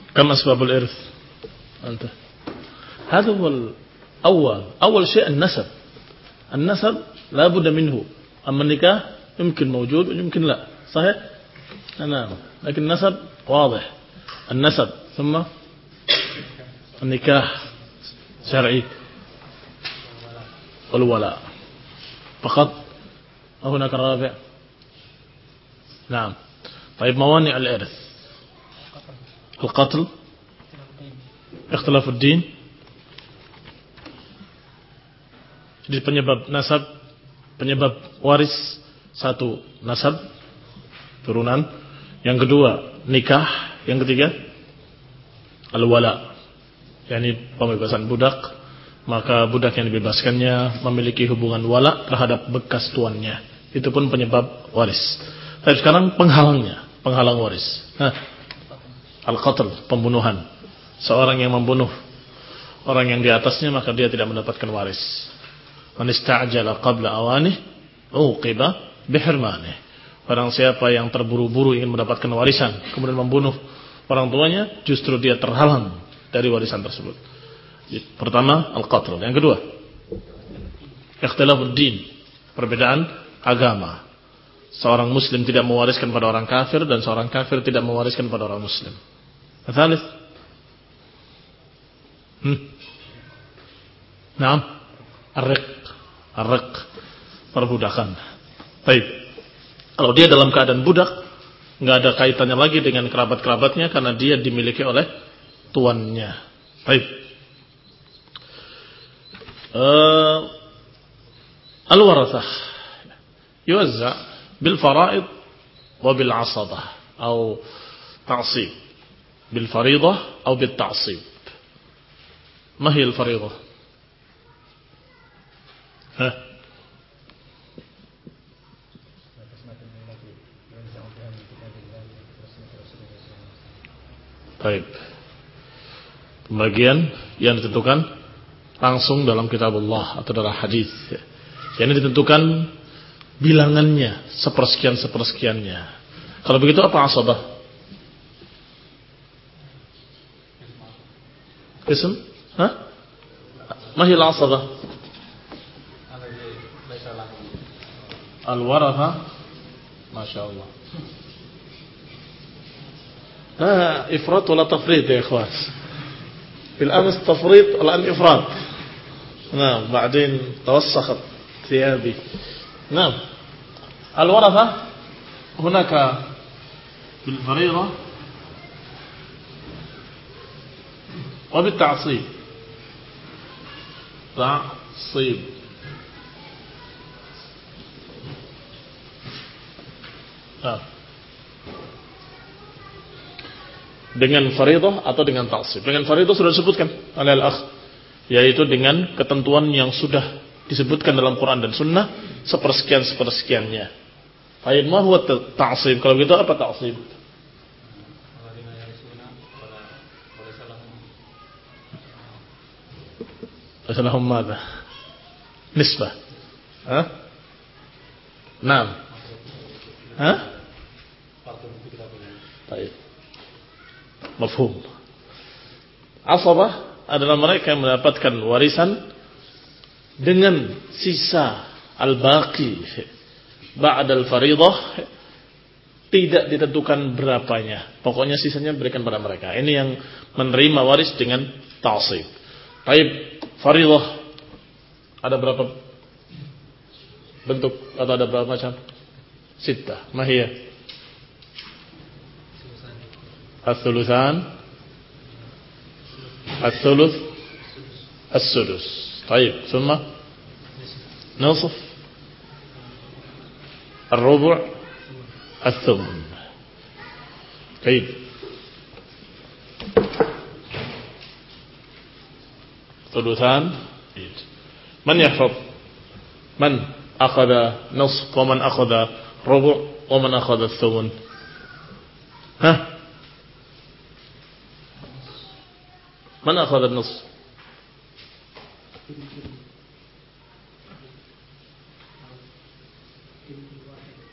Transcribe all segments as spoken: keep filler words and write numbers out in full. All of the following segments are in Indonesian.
كم أسباب الإرث أنت؟ هذا هو الأول. أول شيء النسب. النسب لا بد منه. أما النكاح يمكن موجود ويمكن لا. صحيح؟ نعم. لكن النسب واضح. النسب ثم النكاح شرعي والولاء فقط. أو هناك رابع؟ نعم. طيب موانع الإرث. القتل، اختلاف الدين. Jadi penyebab nasab, penyebab waris satu nasab, turunan. Yang kedua nikah. Yang ketiga al-wala, yakni pembebasan budak. Maka budak yang dibebaskannya memiliki hubungan wala terhadap bekas tuannya. Itu pun penyebab waris. Tapi sekarang penghalangnya, penghalang waris. Nah, al-qatl, pembunuhan. Seorang yang membunuh orang yang di atasnya, maka dia tidak mendapatkan waris. Man ista'jala qabla awanih uqiba bihirmanih. Barang siapa yang terburu-buru ingin mendapatkan warisan kemudian membunuh orang tuanya, justru dia terhalang dari warisan tersebut. Pertama al-qatl. Yang kedua ikhtilafud din, perbedaan agama. Seorang muslim tidak mewariskan pada orang kafir, dan seorang kafir tidak mewariskan pada orang muslim. Tsalits. Hmm. Naam. Ar-riq. Ar-riq. Perbudakan. Baik. Kalau dia dalam keadaan budak, enggak ada kaitannya lagi dengan kerabat-kerabatnya karena dia dimiliki oleh tuannya. Baik. Uh, Al-warathah yuwazza bil fara'id wa bil 'asabah atau ta'sib. Bil fariidah atau bil ta'sib. Ma hiya al fariidah? Ha? Baik. Pembagian yang ditentukan langsung dalam kitabullah atau dalam hadis. Yang ditentukan bilangannya, sepersekian sepersekiannya. Kalau begitu apa asabah? Ism? Hah? Mahil asabah? Al-waratha. Masya Allah. لا إفراط ولا تفريط يا إخوان. بالأمس تفريط والآن إفراط. نعم بعدين توسخت ثيابي. نعم الورثة هناك بالفريضة وبالتعصيب. تعصيب. آه. Dengan faridah atau dengan ta'sib. Dengan faridah sudah disebutkan oleh al-akh, yaitu dengan ketentuan yang sudah disebutkan dalam Quran dan Sunnah, sepersekian sepersekiannya. Baik, ma huwa ta'sib? Kalau begitu apa ta'sib? Asalahum madza? Nisbah. Hah? Naam. Hah? Baik. Mafhum. Asabah adalah mereka yang mendapatkan warisan dengan sisa al-baqi ba'da al-faridah, tidak ditentukan berapanya. Pokoknya sisanya berikan pada mereka. Ini yang menerima waris dengan ta'sib. Baik, faridah ada berapa bentuk atau ada berapa macam? Sittah. Mahiyah الثلثان الثلث السدس. طيب ثم نصف الربع الثمن. طيب ثلثان. من يحفظ؟ من أخذ نصف ومن أخذ ربع ومن أخذ الثمن؟ ها؟ من أخذ النصف؟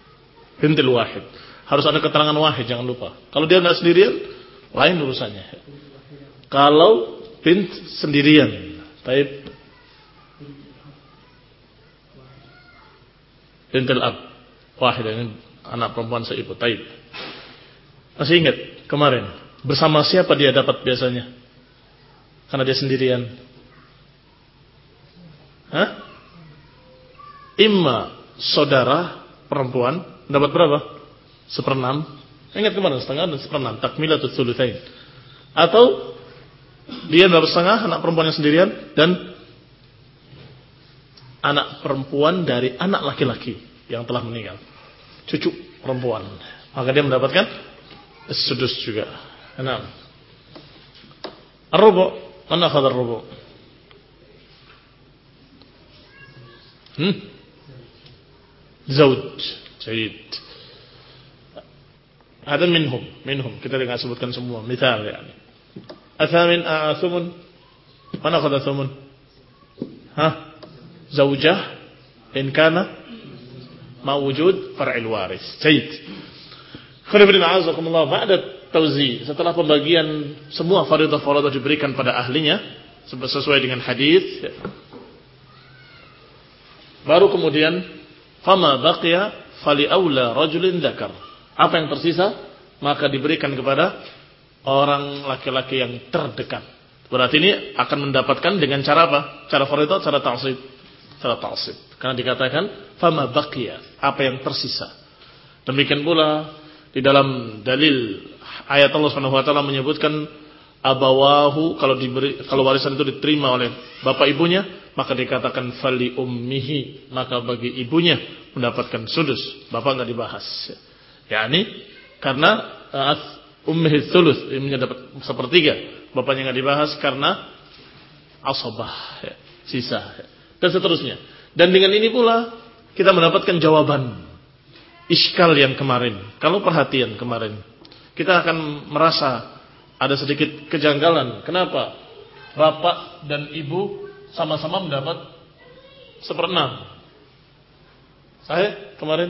Bintil wahid. Harus ada keterangan wahid, jangan lupa. Kalau dia nggak sendirian, lain urusannya. Kalau bint sendirian, taib. Bintul ab, wahidah, ini anak perempuan seibu, taib. Masih ingat kemarin bersama siapa dia dapat biasanya? Karena dia sendirian. Hah? Imma saudara perempuan dapat berapa? Seperenam. Ingat kemarin setengah dan seperenam, takmilatul tsulutain. Atau dia dapat setengah, anak perempuan yang sendirian, dan anak perempuan dari anak laki-laki yang telah meninggal, cucu perempuan, maka dia mendapatkan sudus juga. Enam. Ar-rubu, mana akhadha ar-rubu? Hmm? Zawj, jayid. Ada minhum, minhum. Kita tidak sebutkan semua. Misal ya. Athamin a'athumun. Mana akhadha thumun? Hah? Zawjah in kana mawujud far'il waris. Jayid. Khairuddin a'azakumullah, ba'da tauzi, setelah pembagian semua faridah-faridah diberikan pada ahlinya sesuai dengan hadis, baru kemudian fama baqiya fali aula rajulin dzakar. Apa yang tersisa maka diberikan kepada orang laki-laki yang terdekat. Berarti ini akan mendapatkan dengan cara apa? Cara faridah, cara ta'sib. Cara ta'sib. Karena dikatakan fama baqiya, apa yang tersisa. Demikian pula di dalam dalil ayat Allah Subhanahu wa taala menyebutkan abawahu, kalau diberi, kalau warisan itu diterima oleh bapak ibunya, maka dikatakan fali ummihi, maka bagi ibunya mendapatkan sudus. Bapak enggak dibahas. yakni karena uh, ummihi thuluth, ibunya dapat sepertiga, bapaknya enggak dibahas karena asabah, ya, sisa, ya, dan seterusnya. Dan dengan ini pula kita mendapatkan jawaban iskal yang kemarin. Kalau perhatian kemarin, kita akan merasa ada sedikit kejanggalan. Kenapa bapak dan ibu sama-sama mendapat seperenam? Saya kemarin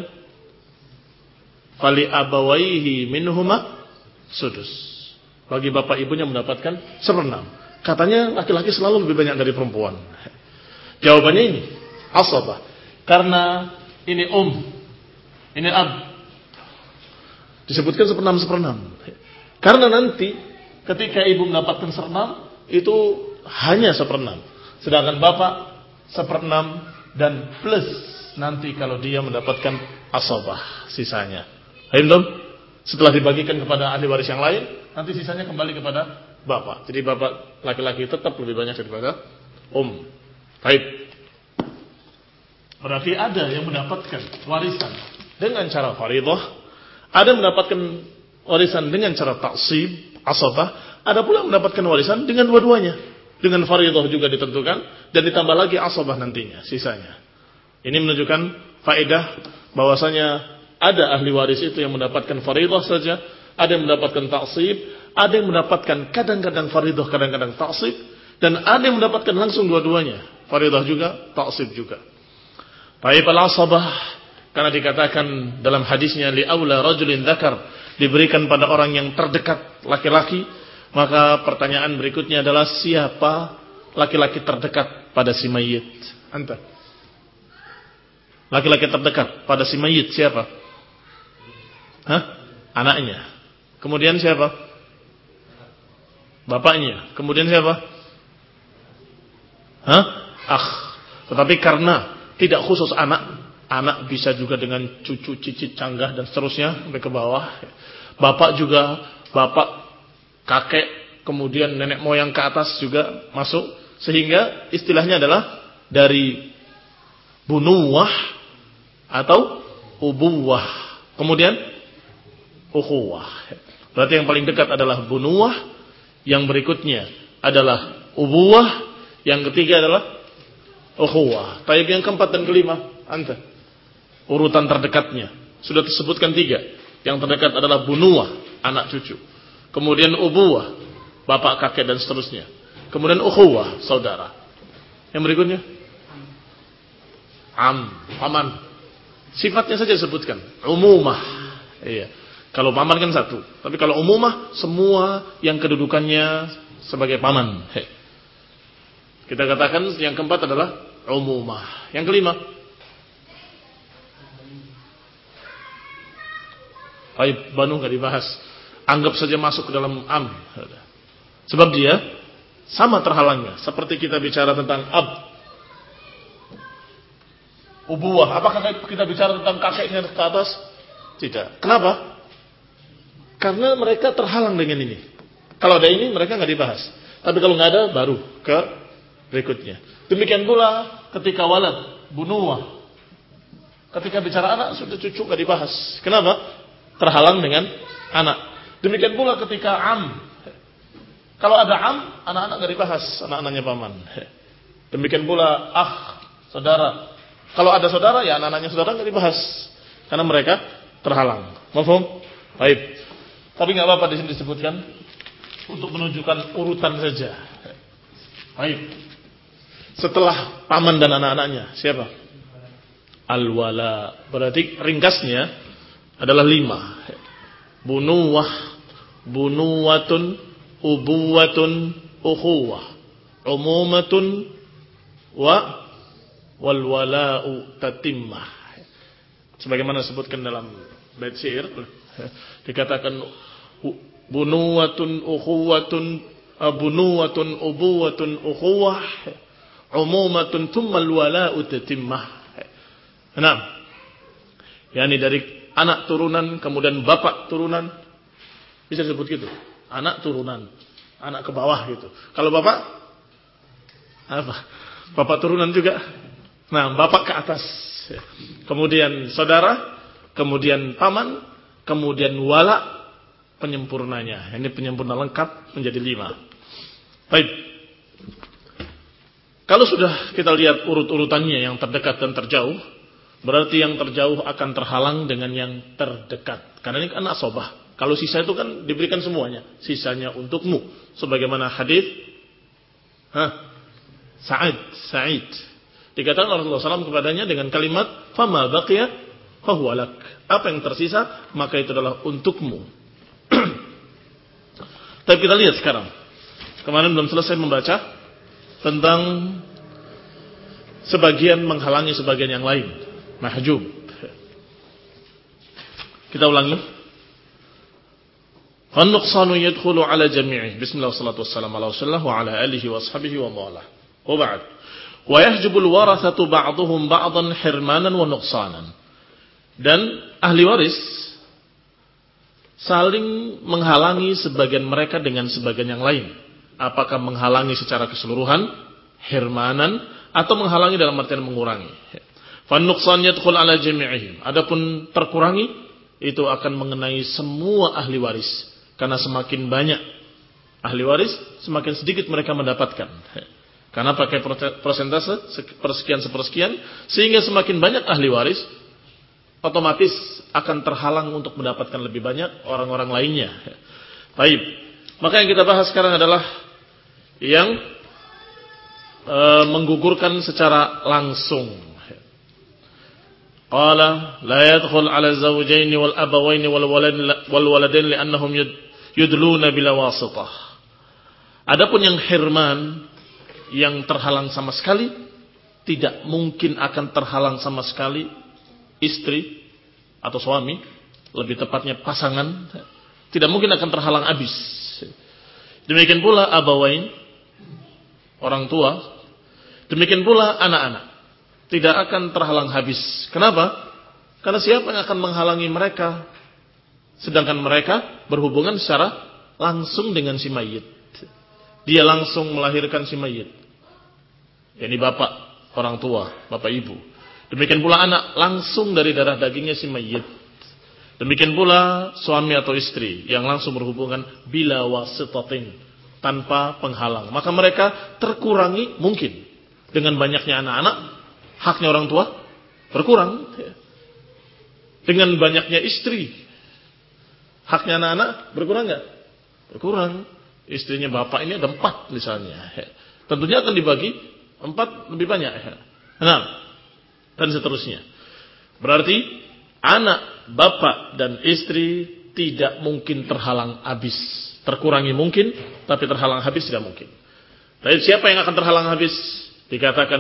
fali abawaihi minhuma sudus. Bagi bapak ibunya mendapatkan seperenam. Katanya laki-laki selalu lebih banyak dari perempuan. Jawabannya ini asabah. Karena ini um, ini ab, disebutkan seperenam seperenam. Karena nanti ketika ibu mendapatkan seperenam itu hanya seperenam, sedangkan bapak seperenam dan plus nanti kalau dia mendapatkan asabah sisanya. Paham? Setelah dibagikan kepada ahli waris yang lain, nanti sisanya kembali kepada bapak. Jadi bapak laki-laki tetap lebih banyak daripada um. Baik. Berarti ada yang mendapatkan warisan dengan cara faridah, ada yang mendapatkan warisan dengan cara taksib, asabah, ada pula yang mendapatkan warisan dengan dua-duanya. Dengan faridah juga ditentukan dan ditambah lagi asabah nantinya sisanya. Ini menunjukkan faedah bahwasanya ada ahli waris itu yang mendapatkan faridah saja, ada yang mendapatkan taksib, ada yang mendapatkan kadang-kadang faridah, kadang-kadang taksib, dan ada yang mendapatkan langsung dua-duanya, faridah juga, taksib juga. Baik, al-asabah, karena dikatakan dalam hadisnya li aula rajulin dzakar, diberikan pada orang yang terdekat laki-laki, maka pertanyaan berikutnya adalah siapa laki-laki terdekat pada si mayit? Anta. Laki-laki terdekat pada si mayit siapa? Hah? Anaknya. Kemudian siapa? Bapaknya. Kemudian siapa? Hah? Akh. Tetapi karena tidak khusus anak, anak bisa juga dengan cucu, cicit, canggah dan seterusnya sampai ke bawah. Bapak juga, bapak, kakek, kemudian nenek moyang ke atas juga masuk, sehingga istilahnya adalah dari bunuwah atau ubuwah, kemudian ukhuwah. Berarti yang paling dekat adalah bunuwah, yang berikutnya adalah ubuwah, yang ketiga adalah ukhuwah. Taib yang keempat dan kelima, anta. Urutan terdekatnya sudah disebutkan tiga. Yang terdekat adalah bunuwah, anak cucu. Kemudian ubuwah, bapak, kakek dan seterusnya. Kemudian ukhuwah, saudara. Yang berikutnya am, paman. Sifatnya saja disebutkan, umumah. Iya. Kalau paman kan satu, tapi kalau umumah semua yang kedudukannya sebagai paman. He. Kita katakan yang keempat adalah umumah. Yang kelima, baik, banu enggak dibahas. Anggap saja masuk ke dalam am. Sebab dia sama terhalangnya. Seperti kita bicara tentang ab, ubuwah. Apakah kita bicara tentang kakeknya ke atas? Tidak. Kenapa? Karena mereka terhalang dengan ini. Kalau ada ini mereka nggak dibahas. Tapi kalau nggak ada baru ke berikutnya. Demikian pula ketika walad, bunuwah. Ketika bicara anak sudah cucu nggak dibahas. Kenapa? Terhalang dengan anak. Demikian pula ketika am. Kalau ada am, anak-anak nggak dibahas, anak-anaknya paman. Demikian pula akh, saudara. Kalau ada saudara, ya anak-anaknya saudara nggak dibahas, karena mereka terhalang. Mafhum? Baik. Tapi nggak apa-apa di sini disebutkan untuk menunjukkan urutan saja. Baik. Setelah paman dan anak-anaknya, siapa? Al-wala. Berarti ringkasnya adalah lima. Bunuwah, bunuwatun, ubuwatun, ukhuwah, umumatun, wa wal wala'u tatimmah. Sebagaimana disebutkan dalam bait syair, dikatakan bunuwatun, ukhuwatun, bunuwatun, ubuwatun, ukhuwah, umumatun, thumma al wala'u tatimmah. Nah, yakni dari anak turunan, kemudian bapak turunan, bisa disebut gitu. Anak turunan, anak ke bawah gitu. Kalau bapak, apa? Bapak turunan juga. Nah, bapak ke atas. Kemudian saudara, kemudian paman, kemudian wala, penyempurnanya. Ini penyempurna lengkap menjadi lima. Baik. Kalau sudah kita lihat urut-urutannya yang terdekat dan terjauh, berarti yang terjauh akan terhalang dengan yang terdekat. Karena ini kan asobah. Kalau sisa itu kan diberikan semuanya. Sisanya untukmu. Sebagaimana hadis Hah? Sa'id. Sa'id. Dikatakan Rasulullah shallallahu alaihi wasallam kepadanya dengan kalimat, Fama baqiya fahuwa lak. Apa yang tersisa, maka itu adalah untukmu. Tapi kita lihat sekarang. Kemarin belum selesai membaca tentang sebagian menghalangi sebagian yang lain. Mahjub. Kita ulangi. An-nuqsanu yadkhulu ala jami'i. Bismillah wassalatu wassalamu ala rasulillah wa ala alihi wa ashabihi wa mawalah. Wa ba'd. Wa yahjubul warathatu ba'dhum ba'dhan hirmanan wa nuqsanan. Dan ahli waris saling menghalangi sebagian mereka dengan sebagian yang lain. Apakah menghalangi secara keseluruhan, hirmanan, atau menghalangi dalam artian mengurangi. Fan-nuqsan yadkhul ala jami'ihim. Adapun terkurangi itu akan mengenai semua ahli waris. Karena semakin banyak ahli waris, semakin sedikit mereka mendapatkan. Karena pakai persentase persekian sepersekian, sehingga semakin banyak ahli waris, otomatis akan terhalang untuk mendapatkan lebih banyak orang-orang lainnya. Baik. Maka yang kita bahas sekarang adalah yang e, menggugurkan secara langsung. Qala la yadkhul ala zawjayn wal abawayn wal walad wal waladain li'annahum yudluna bila wasitah. Adapun yang hirman, yang terhalang sama sekali, tidak mungkin akan terhalang sama sekali istri atau suami, lebih tepatnya pasangan, tidak mungkin akan terhalang habis. Demikian pula abawain, orang tua, demikian pula anak-anak, tidak akan terhalang habis. Kenapa? Karena siapa yang akan menghalangi mereka? Sedangkan mereka berhubungan secara langsung dengan si mayit. Dia langsung melahirkan si mayit. Yani bapak, orang tua, bapak ibu. Demikian pula anak langsung dari darah dagingnya si mayit. Demikian pula suami atau istri yang langsung berhubungan bila wasitatin, tanpa penghalang. Maka mereka terkurangi mungkin. Dengan banyaknya anak-anak, haknya orang tua berkurang. Dengan banyaknya istri, haknya anak-anak berkurang enggak? Berkurang. Istrinya bapak ini ada empat misalnya. Tentunya akan dibagi empat lebih banyak. Nah, dan seterusnya. Berarti anak, bapak dan istri tidak mungkin terhalang habis. Terkurangi mungkin, tapi terhalang habis tidak mungkin. Tapi siapa yang akan terhalang habis? Dikatakan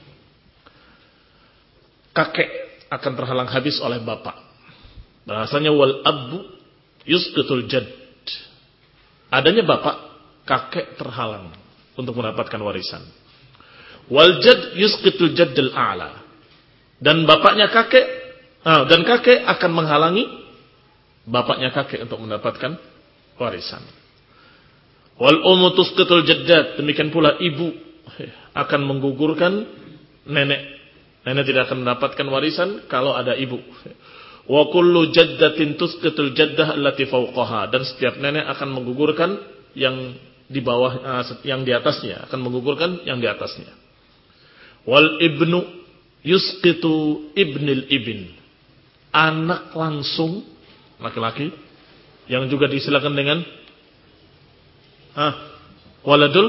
kakek akan terhalang habis oleh bapak. Bahasanya wal abu yusqitul jadd. Adanya bapak, kakek terhalang untuk mendapatkan warisan. Wal jadd yusqitul jaddal a'la. Dan bapaknya kakek, ah, dan kakek akan menghalangi bapaknya kakek untuk mendapatkan warisan. Wal ummu tusqitul jaddat. Demikian pula ibu akan menggugurkan nenek. Nenek tidak akan mendapatkan warisan kalau ada ibu. Wa kullu jaddatin tusqitul jaddah allati fawqaha. Dan setiap nenek akan menggugurkan yang di bawah, yang di atasnya, akan menggugurkan yang di atasnya. Wal ibnu yusqitu ibnil ibn. Anak langsung laki-laki yang juga disilakan dengan ah waladul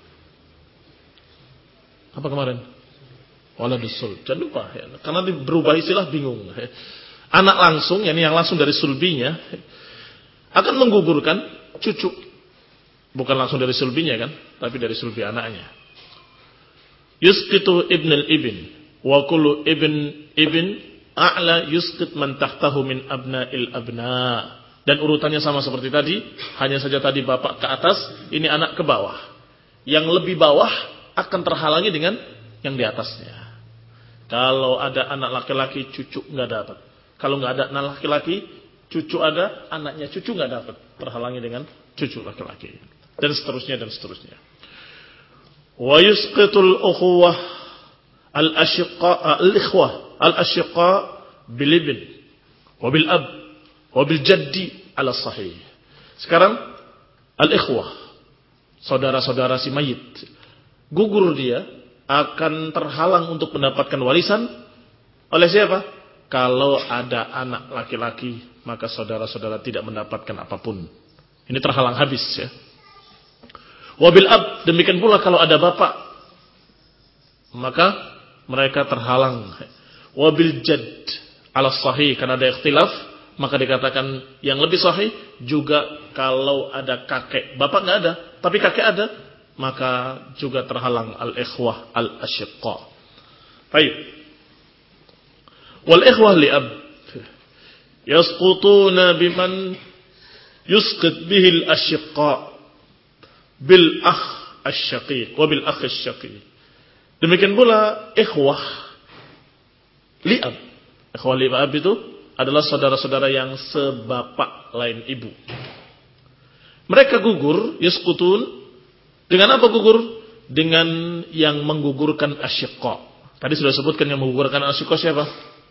apa kemarin? Waladus sul. Jangan lupa ya. Karena berubah istilah bingung. Anak langsung, yakni yang langsung dari sulbinya akan menggugurkan cucu. Bukan langsung dari sulbinya kan, tapi dari sulbi anaknya. Yusqitu ibnul ibn wa kullu ibn ibn a'la yusqit man tahtahu min abna'il abna. Dan urutannya sama seperti tadi, hanya saja tadi bapak ke atas, ini anak ke bawah. Yang lebih bawah akan terhalangi dengan yang di atasnya. Kalau ada anak laki-laki, cucu nggak dapat. Kalau nggak ada anak laki-laki, cucu ada, anaknya cucu nggak dapat, terhalangi dengan cucu laki-laki. Dan seterusnya dan seterusnya. Wa yusqitul ukhuwah al-ashiqa al-ikhwah al-ashiqa bil ibn wa bil ab wa bil jaddi ala sahih. Sekarang al-ikhwah, saudara-saudara si mayit, gugur dia akan terhalang untuk mendapatkan warisan oleh siapa? Kalau ada anak laki-laki, maka saudara-saudara tidak mendapatkan apapun. Ini terhalang habis ya. Wabil ab, demikian pula kalau ada bapak, maka mereka terhalang. Wabil jadd ala sahih, karena ada ikhtilaf, maka dikatakan yang lebih sahih juga kalau ada kakek. Bapak nggak ada, tapi kakek ada, maka juga terhalang al-ikhwah al-ashiqa. Baik. Wal ikhwah li ab yasqutuna biman yusqit bihi al-ashiqa bil akh asy-syaqiq wa bil akh asy-syaqiq. Demikian pula ikhwah li ab. Ikhwah li ab itu adalah saudara-saudara yang sebapak lain ibu. Mereka gugur yasqutun. Dengan apa gugur? Dengan yang menggugurkan asyiqa. Tadi sudah sebutkan yang menggugurkan asyiqa siapa?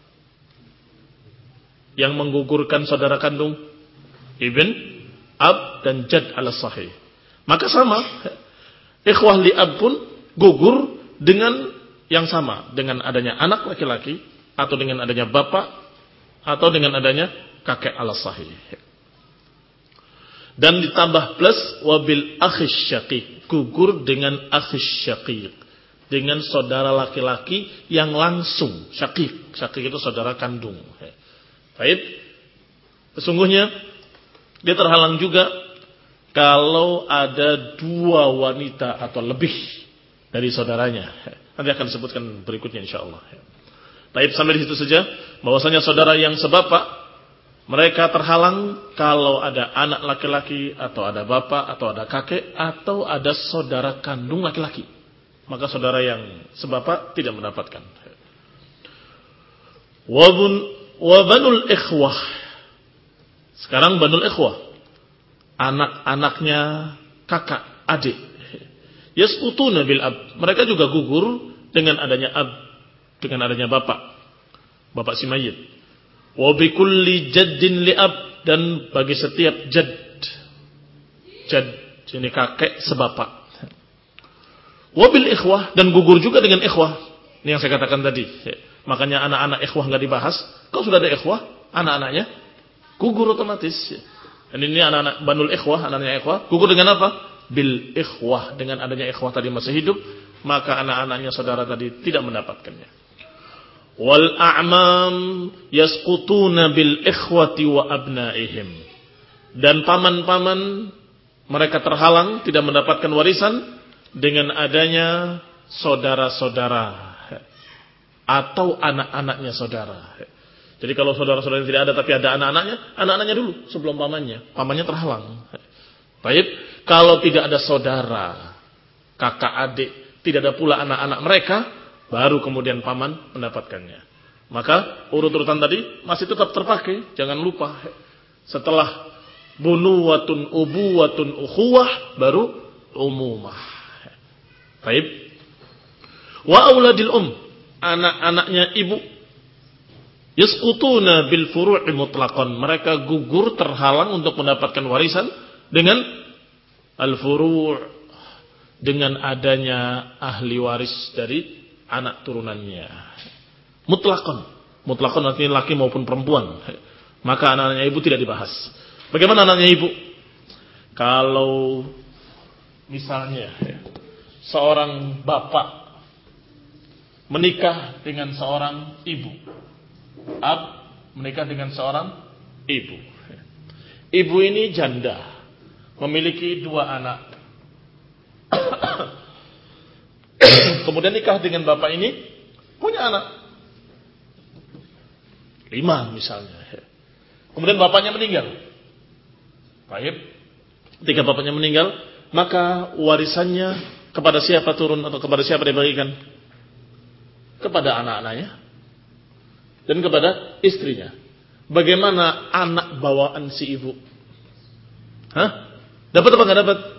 Yang menggugurkan saudara kandung ibn, ab, dan jad ala sahih. Maka sama, ikhwah li'ab pun gugur dengan yang sama. Dengan adanya anak laki-laki, atau dengan adanya bapak, atau dengan adanya kakek ala sahih. Dan ditambah plus wabil akhis syaqiq, gugur dengan akhis syaqiq, dengan saudara laki-laki yang langsung syaqiq. Syaqiq itu saudara kandung. Baik. Sesungguhnya dia terhalang juga kalau ada dua wanita atau lebih dari saudaranya. Nanti akan disebutkan berikutnya insyaallah. Baik, sampai di situ saja bahwasanya saudara yang sebapak mereka terhalang kalau ada anak laki-laki, atau ada bapak, atau ada kakek, atau ada saudara kandung laki-laki. Maka saudara yang sebapak tidak mendapatkan. Wa banul ikhwah. Sekarang banul ikhwah, anak-anaknya kakak, adik. Yasqutuna bil ab. Mereka juga gugur dengan adanya ab, dengan adanya bapak. Bapak si mayit. Wa bikulli jaddin li'ab, dan bagi setiap jadd, jadd ini kakek sebapak. Wa bil ikhwah, dan gugur juga dengan ikhwah. Ini yang saya katakan tadi. Makanya anak-anak ikhwah enggak dibahas. Kalau sudah ada ikhwah, anak-anaknya gugur otomatis. Dan ini anak-anak banul ikhwah, anak-anaknya ikhwah, gugur dengan apa? Bil ikhwah, dengan adanya ikhwah tadi masih hidup, maka anak-anaknya saudara tadi tidak mendapatkannya. Wal a'mam yasqutuna bil ikhwati wa abnaihim. Dan paman-paman mereka terhalang tidak mendapatkan warisan dengan adanya saudara-saudara atau anak-anaknya saudara. Jadi kalau saudara-saudara tidak ada tapi ada anak-anaknya, anak-anaknya dulu sebelum pamannya. Pamannya terhalang. Baik, kalau tidak ada saudara, kakak adik, tidak ada pula anak-anak mereka, baru kemudian paman mendapatkannya. Maka urut-urutan tadi masih tetap terpakai. Jangan lupa. Setelah bunuwatun ubuwatun ukhuwah, baru umumah. Baik. Wa auladil um, anak-anaknya ibu, yasqutuna bil furu'i mutlaqan, mereka gugur terhalang untuk mendapatkan warisan dengan al furu', dengan adanya ahli waris dari anak turunannya. Mutlaqan. Mutlaqan artinya laki maupun perempuan. Maka anak-anaknya ibu tidak dibahas. Bagaimana anaknya ibu? Kalau misalnya seorang bapak menikah dengan seorang ibu, ab menikah dengan seorang ibu. Ibu ini janda, memiliki dua anak. Kemudian nikah dengan bapak ini, punya anak lima misalnya. Kemudian bapaknya meninggal. Baik. Ketika bapaknya meninggal, maka warisannya kepada siapa turun atau kepada siapa dibagikan? Kepada anak-anaknya dan kepada istrinya. Bagaimana anak bawaan si ibu? Hah? Dapat apa enggak dapat?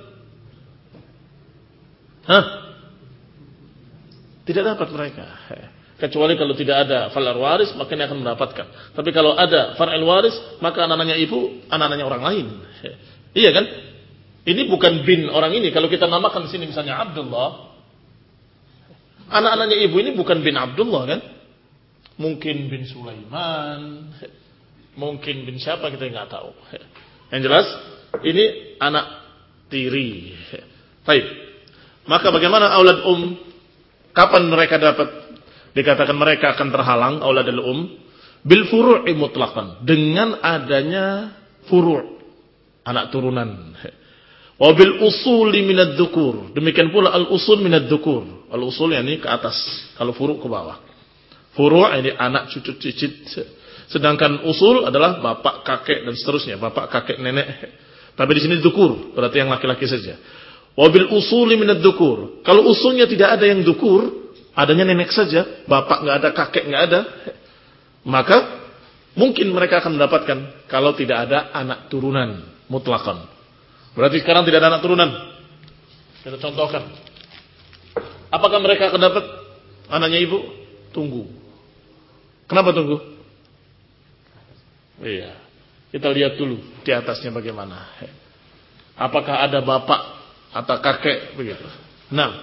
Hah? Tidak dapat mereka. Kecuali kalau tidak ada far'il waris, maka dia akan mendapatkan. Tapi kalau ada far'il waris, maka anak-anaknya ibu, anak-anaknya orang lain. Iya kan? Ini bukan bin orang ini. Kalau kita namakan di sini misalnya Abdullah, anak-anaknya ibu ini bukan bin Abdullah kan? Mungkin bin Sulaiman, mungkin bin siapa kita nggak tahu. Yang jelas ini anak tiri. Baik. Maka bagaimana aulad um? Kapan mereka dapat? Dikatakan mereka akan terhalang auladul um bil furu'i mutlaqan, dengan adanya furu', anak turunan. Wa bil usuli minad dzukur, demikian pula al usul minad dzukur. Al usul yakni ke atas, kalau furu' ke bawah. Furu' ini anak cucu cicit, sedangkan usul adalah bapak, kakek dan seterusnya, bapak, kakek, nenek. Tapi di sini dzukur, berarti yang laki-laki saja. Wa bil usuli minad dzukur, kalau usulnya tidak ada yang dzukur, adanya nenek saja, bapak nggak ada, kakek nggak ada, maka mungkin mereka akan mendapatkan kalau tidak ada anak turunan mutlaqan. Berarti sekarang tidak ada anak turunan. Kita contohkan. Apakah mereka akan dapat anaknya ibu? Tunggu. Kenapa tunggu? Iya. Kita lihat dulu di atasnya bagaimana. Apakah ada bapak atau kakek begitu. Nah,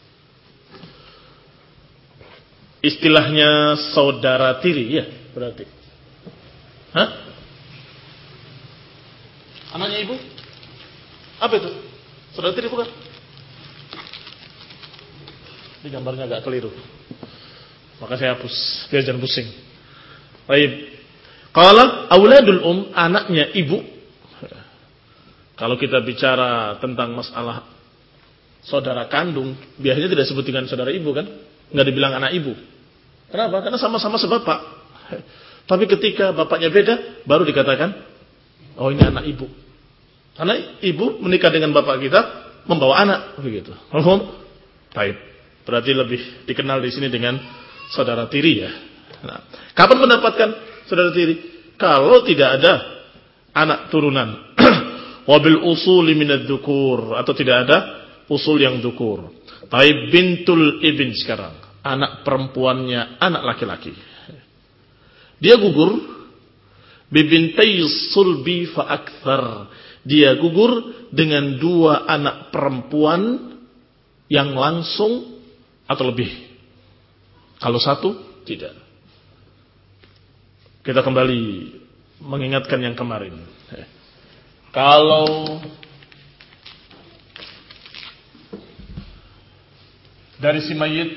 istilahnya saudara tiri ya berarti. Hah? Anaknya ibu? Apa itu? Saudara tiri bukan? Ini gambarnya agak keliru. Maka saya hapus biar jangan pusing. Baik. Qala auladul um, anaknya ibu. Kalau kita bicara tentang masalah saudara kandung, biasanya tidak disebut dengan saudara ibu kan? Enggak dibilang anak ibu. Kenapa? Karena sama-sama sebapak. Tapi ketika bapaknya beda, baru dikatakan, oh ini anak ibu. Karena ibu menikah dengan bapak kita, membawa anak, begitu. Paham? Baik. Berarti lebih dikenal di sini dengan saudara tiri ya. Nah, kapan mendapatkan saudara tiri? Kalau tidak ada anak turunan. Wabil usuli minad dzukur, atau tidak ada usul yang dzukur. Taib bintul ibn sekarang, anak perempuannya anak laki-laki. Dia gugur bibintai sulbi fa akthar. Dia gugur dengan dua anak perempuan yang langsung atau lebih. Kalau satu tidak. Kita kembali mengingatkan yang kemarin. Kalau dari si mayit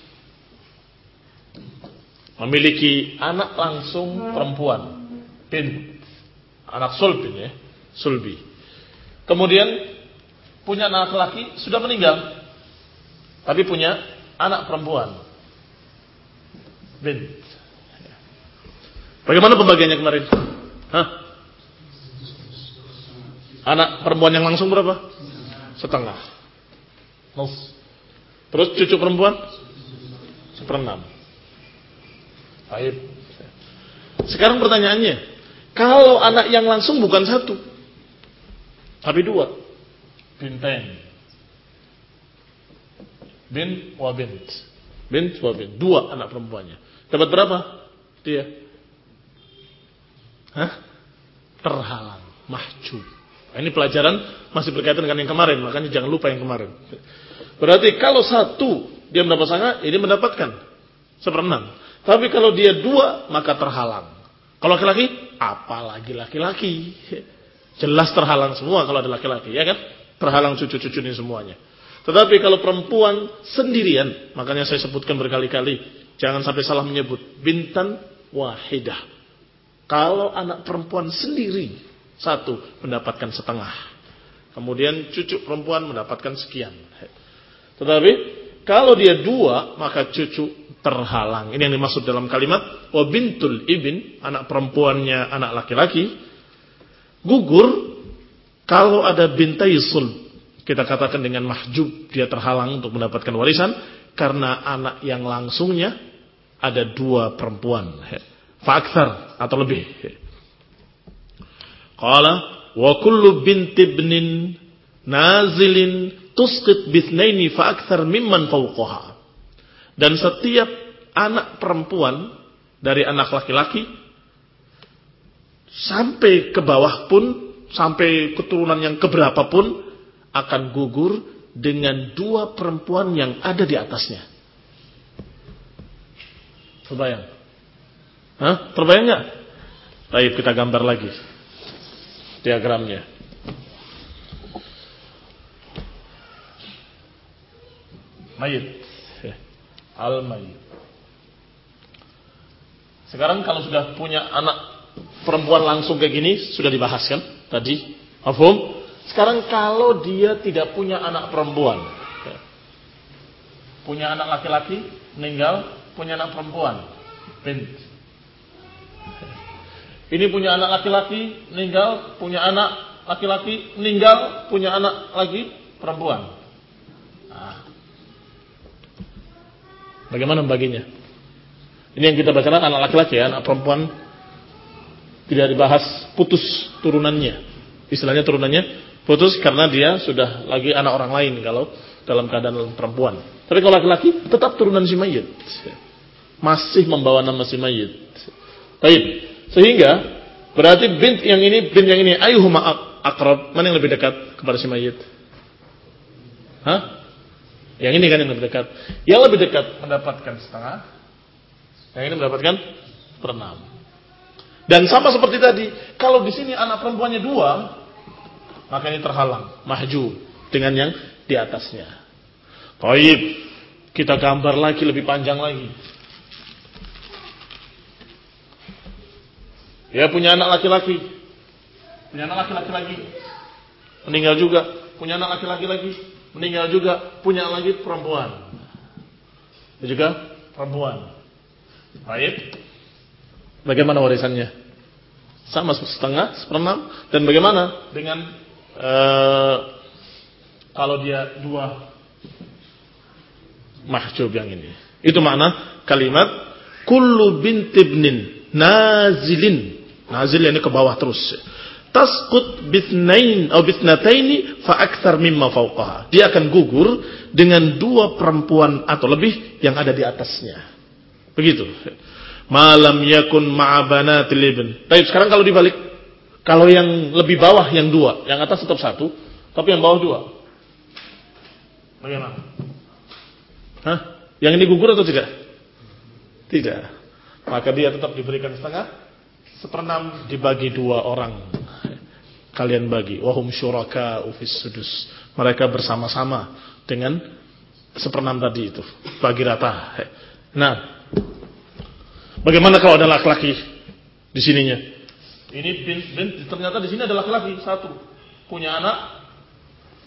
memiliki anak langsung perempuan, bin, anak sulbin ya, sulbi. Kemudian punya anak laki sudah meninggal, tapi punya anak perempuan, bint. Bagaimana pembagiannya kemarin? Hah? Anak perempuan yang langsung berapa? Setengah. Nus. Terus cucu perempuan? Seperenam. Baik. Sekarang pertanyaannya, kalau anak yang langsung bukan satu, tapi dua, bintain, bin wa bint, bint wa bint, dua anak perempuannya, dapat berapa dia? Hah? Terhalang, mahjub. Nah, ini pelajaran masih berkaitan dengan yang kemarin, makanya jangan lupa yang kemarin. Berarti kalau satu dia mendapat setengah, ini mendapatkan seperenam. Tapi kalau dia dua, maka terhalang. Kalau laki-laki, apalagi laki-laki. Jelas terhalang semua kalau ada laki-laki, ya kan? Terhalang cucu-cucu ini semuanya. Tetapi kalau perempuan sendirian, makanya saya sebutkan berkali-kali, jangan sampai salah menyebut, bintan wahidah. Kalau anak perempuan sendiri, satu, mendapatkan setengah. Kemudian cucu perempuan mendapatkan sekian. Tetapi kalau dia dua, maka cucu terhalang. Ini yang dimaksud dalam kalimat wa bintul ibn, anak perempuannya anak laki-laki gugur kalau ada bintai sulb. Kita katakan dengan mahjub, dia terhalang untuk mendapatkan warisan karena anak yang langsungnya ada dua perempuan, fa'akthar atau lebih. Qala wa kullu binti ibnin nazilin tusqit bithnaini fa'akthar mimman fawqaha. Dan setiap anak perempuan dari anak laki-laki sampai ke bawah pun, sampai keturunan yang keberapa pun akan gugur dengan dua perempuan yang ada di atasnya. Terbayang? Hah? Terbayang nggak? Baik, kita gambar lagi diagramnya. Mayit. Al-mayit. Sekarang kalau sudah punya anak perempuan langsung kayak gini, sudah dibahas kan tadi, mafhum? Sekarang kalau dia tidak punya anak perempuan, punya anak laki-laki meninggal, punya anak perempuan, bint. Ini punya anak laki-laki meninggal, punya anak laki-laki meninggal, punya anak lagi perempuan. Bagaimana baginya? Ini yang kita bacakan anak laki-laki ya, anak perempuan tidak dibahas, putus turunannya. Istilahnya turunannya putus karena dia sudah lagi anak orang lain kalau dalam keadaan perempuan. Tapi kalau laki-laki tetap turunan si mayit. Masih membawa nama si mayit. Baik. Sehingga berarti bint yang ini, bint yang ini ayyuhuma aqrab, mana yang lebih dekat kepada si mayit? Hah? Yang ini kan yang lebih dekat. Yang lebih dekat mendapatkan setengah. Yang ini mendapatkan seperenam. Dan sama seperti tadi, kalau di sini anak perempuannya dua, maka ini terhalang, mahju dengan yang di atasnya. Baik, kita gambar lagi lebih panjang lagi. Ya, punya anak laki-laki, punya anak laki-laki lagi, meninggal juga, punya anak laki-laki lagi, meninggal juga, punya lagi perempuan. Itu juga perempuan. Baik. Bagaimana warisannya? Sama setengah, seperenam. Dan bagaimana dengan ee, kalau dia dua mahjub yang ini? Itu makna kalimat kullu bintibnin nazilin. Nazil ini ke bawah terus. Tasqut bithnain atau bithnataini fa aktsar mimma fawqaha. Dia akan gugur dengan dua perempuan atau lebih yang ada di atasnya. Begitu. Malam yakun ma'a banatil ibn. Baik, sekarang kalau dibalik, kalau yang lebih bawah yang dua, yang atas tetap satu, tapi yang bawah dua. Bagaimana? Hah? Yang ini gugur atau tidak? Tidak. Maka dia tetap diberikan setengah, seperenam dibagi dua orang. Kalian bagi. Wahum syuraka ufis sudus. Mereka bersama-sama dengan seperenam tadi itu. Bagi rata. Nah, bagaimana kalau ada laki-laki di sininya? Ini bin, bin, ternyata di sini ada laki-laki satu, punya anak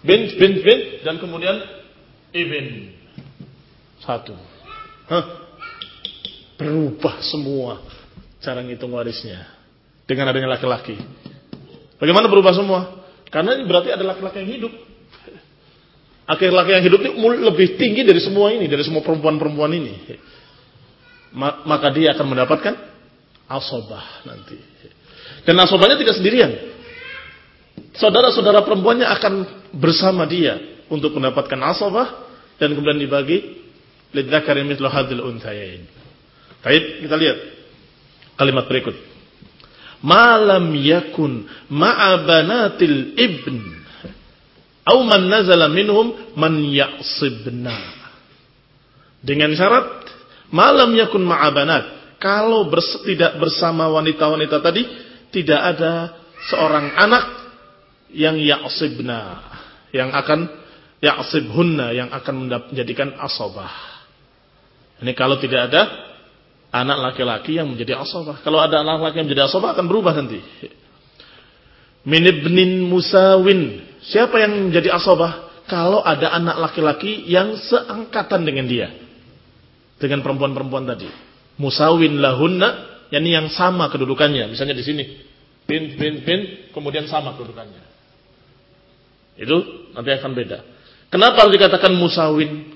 bint, bint, bint, dan kemudian ibn. Satu. Hah? Berubah semua cara ngitung warisnya dengan adanya laki-laki. Bagaimana berubah semua? Karena ini berarti ada laki-laki yang hidup. Laki-laki yang hidup ini lebih tinggi dari semua ini, dari semua perempuan-perempuan ini. Maka dia akan mendapatkan asobah nanti. Dan asobahnya tidak sendirian. Saudara-saudara perempuannya akan bersama dia untuk mendapatkan asobah dan kemudian dibagi lidzakari mithlu hadzal unthayain. Baik, kita lihat kalimat berikut. Malam yakun ma'a banatil ibn aw man nazala minhum man ya'sibna. Dengan syarat malam yakun ma'a banat, kalau bers- tidak bersama wanita-wanita tadi tidak ada seorang anak yang ya'sibna, yang akan ya'sibhunna, yang akan menjadikan asabah. Ini kalau tidak ada anak laki-laki yang menjadi asabah. Kalau ada anak laki-laki yang menjadi asabah akan berubah nanti. Min ibnin musawin. Siapa yang menjadi asabah? Kalau ada anak laki-laki yang seangkatan dengan dia, dengan perempuan-perempuan tadi. Musawin lahunna, yakni yang sama kedudukannya. Misalnya di sini, bin bin bin, kemudian sama kedudukannya. Itu nanti akan beda. Kenapa harus dikatakan musawin?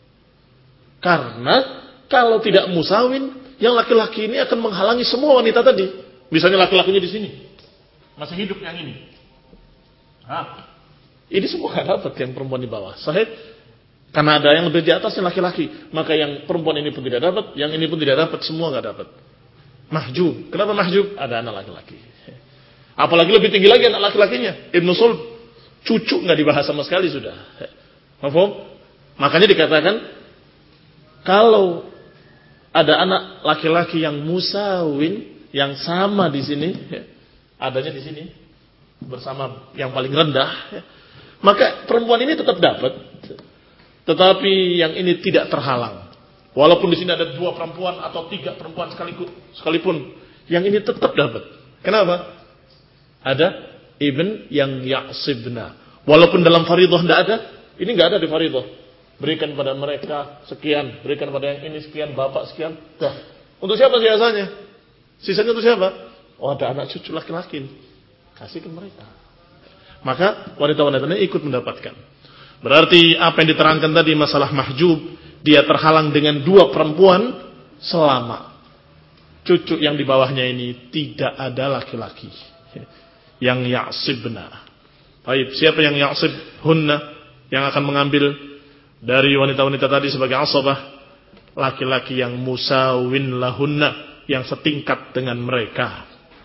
Karena kalau tidak musawin, yang laki-laki ini akan menghalangi semua wanita tadi. Misalnya laki-lakinya di sini, masih hidup yang ini. Nah, ini semua gak dapat yang perempuan di bawah. Sahih? Karena ada yang lebih di atas yang laki-laki, maka yang perempuan ini pun tidak dapat, yang ini pun tidak dapat, semua gak dapat. Mahjub. Kenapa mahjub? Ada anak laki-laki. Apalagi lebih tinggi lagi anak laki-lakinya, Ibnu Sulb. Cucu gak dibahas sama sekali sudah. Mafhum? Makanya dikatakan kalau ada anak laki-laki yang musawin, yang sama di sini, adanya di sini bersama yang paling rendah, maka perempuan ini tetap dapat, tetapi yang ini tidak terhalang. Walaupun di sini ada dua perempuan atau tiga perempuan sekalipun, yang ini tetap dapat. Kenapa? Ada ibn yang ya'sibna. Walaupun dalam faridah tidak ada, ini nggak ada di faridah. Berikan pada mereka sekian, berikan pada yang ini sekian, bapak sekian. Dah. Untuk siapa sisanya? Sisanya untuk siapa? Oh, ada anak cucu laki-laki. Kasihkan mereka. Maka wanita-wanita ini ikut mendapatkan. Berarti apa yang diterangkan tadi masalah mahjub, dia terhalang dengan dua perempuan selama cucu yang di bawahnya ini tidak ada laki-laki yang ya'sibna. Baik, siapa yang ya'sib hunna, yang akan mengambil dari wanita-wanita tadi sebagai asabah? Laki-laki yang musawin lahunna, yang setingkat dengan mereka.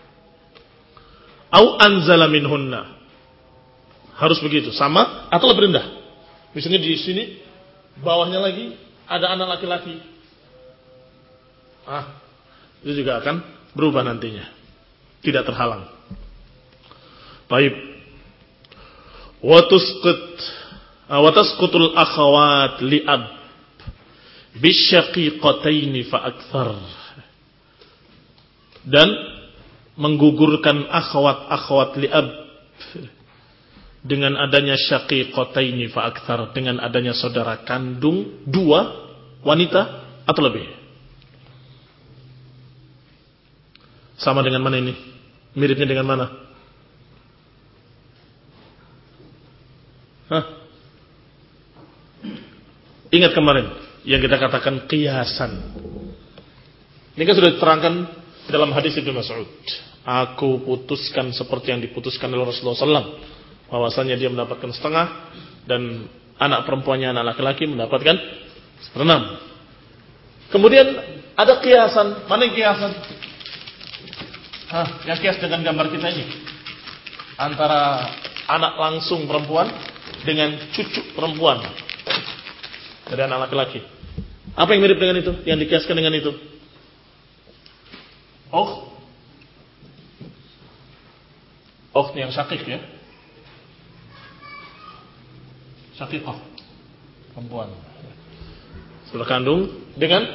Au anzala minhunna. Harus begitu, sama atau lebih rendah. Misalnya di sini bawahnya lagi ada anak laki-laki. Ah, itu juga akan berubah nantinya. Tidak terhalang. Baik. Wa tusqit wa tasqutul akhawat li'ab bisyaqiqataini fa akthar. Dan menggugurkan akhwat-akhwat li'ab dengan adanya syaqiqataini fa akthar, dengan adanya saudara kandung dua wanita atau lebih. Sama dengan mana ini? Miripnya dengan mana? Hah? Ingat kemarin yang kita katakan qiyasan. Ini kan sudah diterangkan dalam hadis Ibnu Mas'ud. Aku putuskan seperti yang diputuskan oleh Rasulullah sallallahu alaihi wasallam. Bahwasanya dia mendapatkan setengah dan anak perempuannya, anak laki-laki mendapatkan seperenam. Kemudian ada kiasan. Mana yang kiasan? Hah, yang kias dengan gambar kita ini. Antara anak langsung perempuan dengan cucu perempuan dari anak laki-laki. Apa yang mirip dengan itu? Yang dikiaskan dengan itu? Oh, oh yang syakik ya. Syaqiqah, perempuan saudara kandung dengan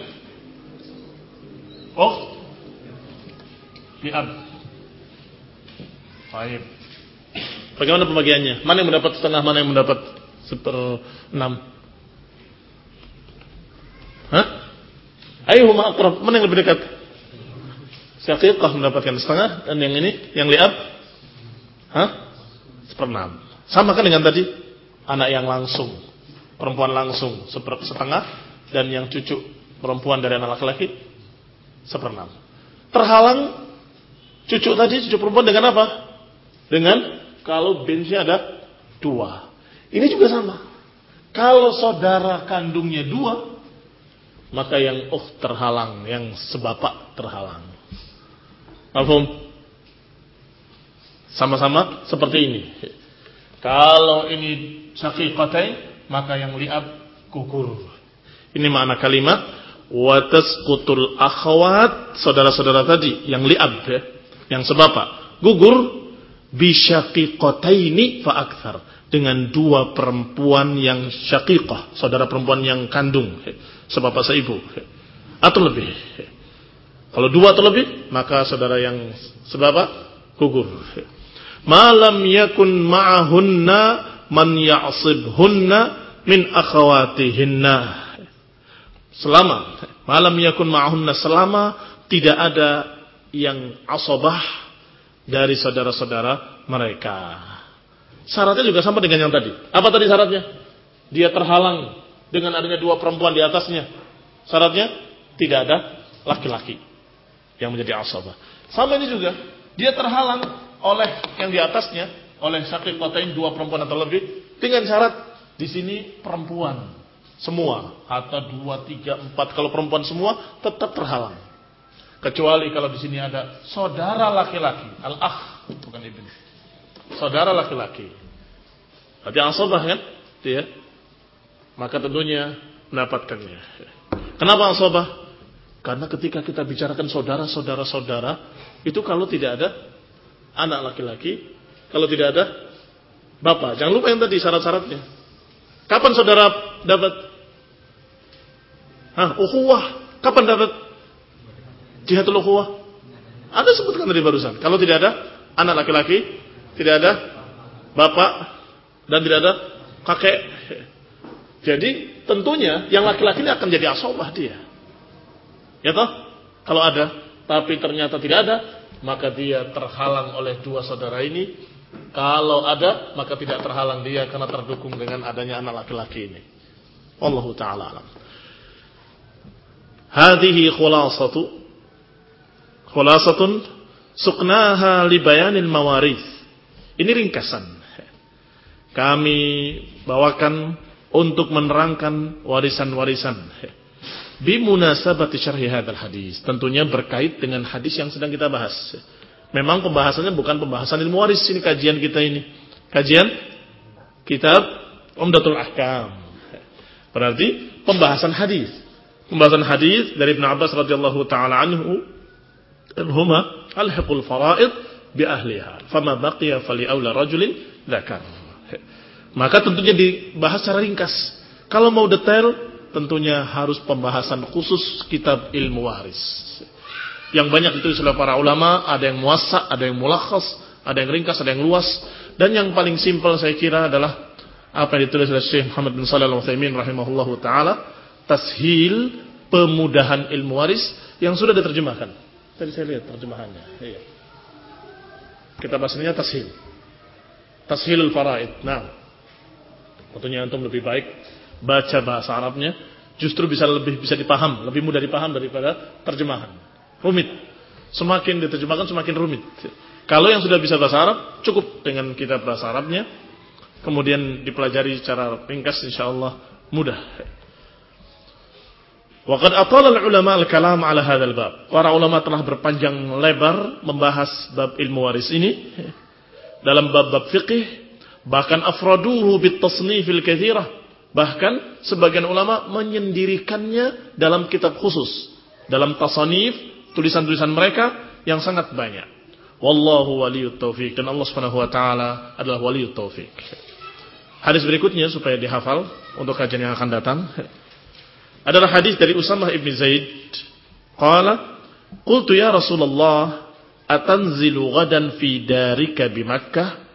oh li'ab. Baik. Bagaimana pembagiannya? Mana yang mendapat setengah, mana yang mendapat seperenam? Hah? Ayyuhuma aqrab? Mana yang lebih dekat? Syaqiqah mendapatkan setengah, dan yang ini, yang li'ab? Hah? Seperenam. Sama kan dengan tadi? Anak yang langsung, perempuan langsung setengah, dan yang cucu perempuan dari anak laki-laki seperenam. Terhalang cucu tadi, cucu perempuan dengan apa? Dengan kalau binnya ada dua. Ini juga sama. Kalau saudara kandungnya dua, maka yang oh terhalang, yang sebapak terhalang. Paham? Sama-sama seperti ini. Kalau ini syaqiqatain, maka yang li'ab gugur. Ini makna kalimat wa tasqutul akhawat, saudara-saudara tadi yang li'ab ya, yang sebapak gugur bi syaqiqataini fa akthar, dengan dua perempuan yang syaqiqah, saudara perempuan yang kandung, sebapak seibu atau lebih. Kalau dua atau lebih, maka saudara yang sebapak gugur. Malam yakun ma'ahunna man ya'sibhunna min akhawatihinna. Selama malam yakun ma'ahunna, selama tidak ada yang asabah dari saudara-saudara mereka. Syaratnya juga sama dengan yang tadi. Apa tadi syaratnya? Dia terhalang dengan adanya dua perempuan di atasnya. Syaratnya tidak ada laki-laki yang menjadi asabah. Sama ini juga, dia terhalang oleh yang di atasnya, oleh syaqiqatain dua perempuan atau lebih, dengan syarat di sini perempuan semua, atau dua, tiga, empat. Kalau perempuan semua tetap terhalang. Kecuali kalau di sini ada saudara laki-laki, al-akh, bukan ibn. Saudara laki-laki. Berarti asabah kan? Dia. Maka tentunya mendapatkannya. Kenapa asabah? Karena ketika kita bicarakan saudara-saudara-saudara, itu kalau tidak ada anak laki-laki, kalau tidak ada bapak. Jangan lupa yang tadi syarat-syaratnya. Kapan saudara dapat? Hah, ukhuwah. Kapan dapat? Jihadul ukhuwah. Ada sebutkan tadi barusan. Kalau tidak ada anak laki-laki, tidak ada bapak, dan tidak ada kakek. Jadi tentunya yang laki-laki ini akan jadi asabah dia. Ya toh? Kalau ada, tapi ternyata tidak ada, maka dia terhalang oleh dua saudara ini. Kalau ada, maka tidak terhalang dia karena terdukung dengan adanya anak laki-laki ini. Wallahu ta'ala alam. Hadihi khulasatu khulasatun suqnaha li bayanil mawarith. Ini ringkasan. Kami bawakan untuk menerangkan warisan-warisan. Bimunasabati syarhi hadzal hadis, tentunya berkait dengan hadis yang sedang kita bahas. Memang pembahasannya bukan pembahasan ilmu waris, ini kajian kita ini. Kajian kitab Umdatul Ahkam. Berarti pembahasan hadis. Pembahasan hadis dari Ibnu Abbas radhiyallahu taala anhu, "Huma alhiqul faraid bi ahliha, fama baqiya fali aula rajulin dzakar." Maka tentunya dibahas secara ringkas. Kalau mau detail, tentunya harus pembahasan khusus kitab ilmu waris. Yang banyak ditulis oleh para ulama, ada yang muwassa', ada yang mulakhas, ada yang ringkas, ada yang luas. Dan yang paling simpel saya kira adalah apa yang ditulis oleh Syekh Muhammad bin Shalih Al-Utsaimin rahimahullahu taala, tashil pemudahan ilmu waris, yang sudah diterjemahkan. Tadi saya lihat terjemahannya. Iya. Kitab aslinya tashil. Tashilul faraid. Nah, tentunya antum lebih baik baca bahasa Arabnya, justru bisa lebih bisa dipaham, lebih mudah dipaham daripada terjemahan. Rumit. Semakin diterjemahkan semakin rumit. Kalau yang sudah bisa bahasa Arab, cukup dengan kitab bahasa Arabnya, kemudian dipelajari secara ringkas, insyaallah mudah. Wa qad atala al-ulama al-kalam ala hadzal bab. Para ulama telah berpanjang lebar membahas bab ilmu waris ini dalam bab-bab fiqih, bahkan afraduhu bit tasnifil katsirah. Bahkan sebagian ulama menyendirikannya dalam kitab khusus, dalam tasanif, tulisan-tulisan mereka yang sangat banyak. Wallahu waliyut taufiq, dan Allah Subhanahu wa taala adalah waliyut taufiq. Hadis berikutnya supaya dihafal untuk kajian yang akan datang adalah hadis dari Usamah ibn Zaid. Qala, qultu ya Rasulullah, atanzilu ghadan fi darika bi Makkah?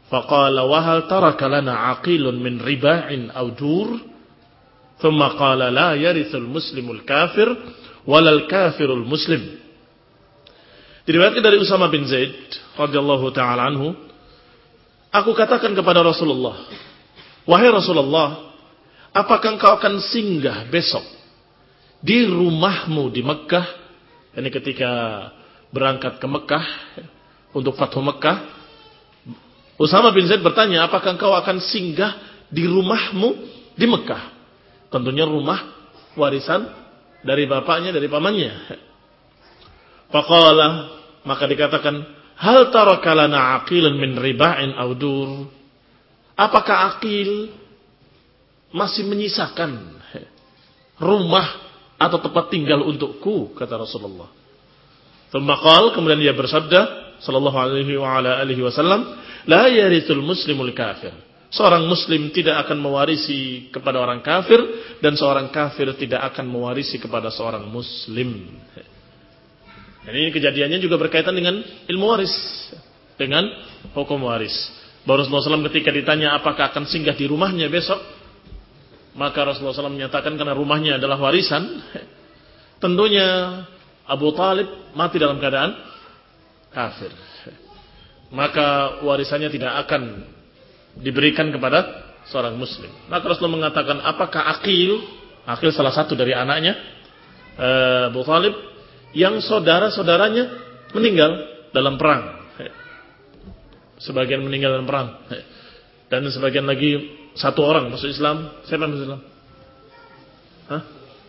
Faqala wa hal taraka lana aqilun min riba'in aw dur? Thumma qala la yarithul muslimul kafir walal kafirul muslim. Diriwayatkan dari Usama bin Zaid radhiyallahu taala anhu, aku katakan kepada Rasulullah, wahai Rasulullah, apakah engkau akan singgah besok di rumahmu di Mekah? Ini ketika berangkat ke Mekah untuk Fathu Mekah, Usama bin Zaid bertanya, apakah engkau akan singgah di rumahmu di Mekah? Tentunya rumah warisan dari bapaknya, dari pamannya. Faqala, maka dikatakan, hal taraka lana aqilan min riba'in aw dur? Apakah Aqil masih menyisakan rumah atau tempat tinggal untukku, kata Rasulullah. Tsumma qala, kemudian dia bersabda sallallahu alaihi wa ala alihi wasallam, la yarithul muslimul kafir. Seorang muslim tidak akan mewarisi kepada orang kafir, dan seorang kafir tidak akan mewarisi kepada seorang muslim. Dan ini kejadiannya juga berkaitan dengan ilmu waris, dengan hukum waris. Bahwa Rasulullah shallallahu alaihi wasallam ketika ditanya apakah akan singgah di rumahnya besok, maka Rasulullah shallallahu alaihi wasallam menyatakan karena rumahnya adalah warisan, tentunya Abu Talib mati dalam keadaan kafir, maka warisannya tidak akan diberikan kepada seorang muslim. Maka Rasulullah mengatakan, apakah Aqil, Aqil salah satu dari anaknya Abu Talib, yang saudara-saudaranya meninggal dalam perang, sebagian meninggal dalam perang, dan sebagian lagi satu orang masuk Islam. Siapa yang masuk Islam? Hah?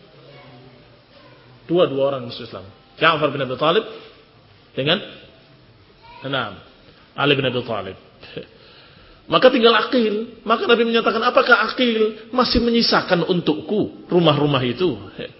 Dua dua orang masuk Islam. Ja'far bin Abi Talib dengan Naam, Ali bin Abi Talib. Maka tinggal Aqil. Maka Nabi menyatakan, apakah Aqil masih menyisakan untukku rumah-rumah itu?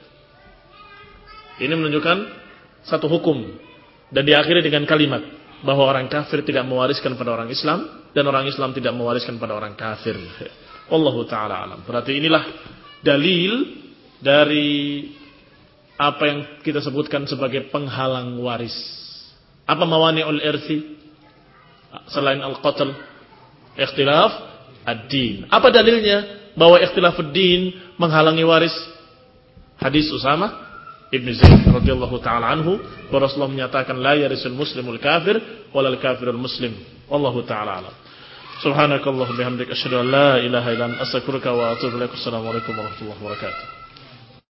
Ini menunjukkan satu hukum, dan diakhiri dengan kalimat bahwa orang kafir tidak mewariskan pada orang Islam, dan orang Islam tidak mewariskan pada orang kafir. Wallahu ta'ala alam. Berarti inilah dalil dari apa yang kita sebutkan sebagai penghalang waris. Apa mawani'ul irthi selain al-qatl? Ikhtilaf ad-din. Apa dalilnya bahwa ikhtilaf ad-din menghalangi waris? Hadis Usama ibn Zaid radhiyallahu taala anhu, bahwa Rasulullah menyatakan la yarisul muslimul kafir walal kafirul muslim. Wallahu taala alam. Subhanakallah bihamdika asyhadu an la ilaha illa anta astaghfiruka wa atubu ilaik. Assalamualaikum warahmatullahi wabarakatuh.